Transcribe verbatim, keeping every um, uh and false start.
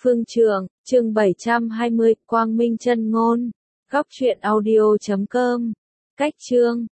Phương Trường, chương bảy trăm hai mươi, Quang Minh chân ngôn. Góc truyện audio chấm com. Cách chương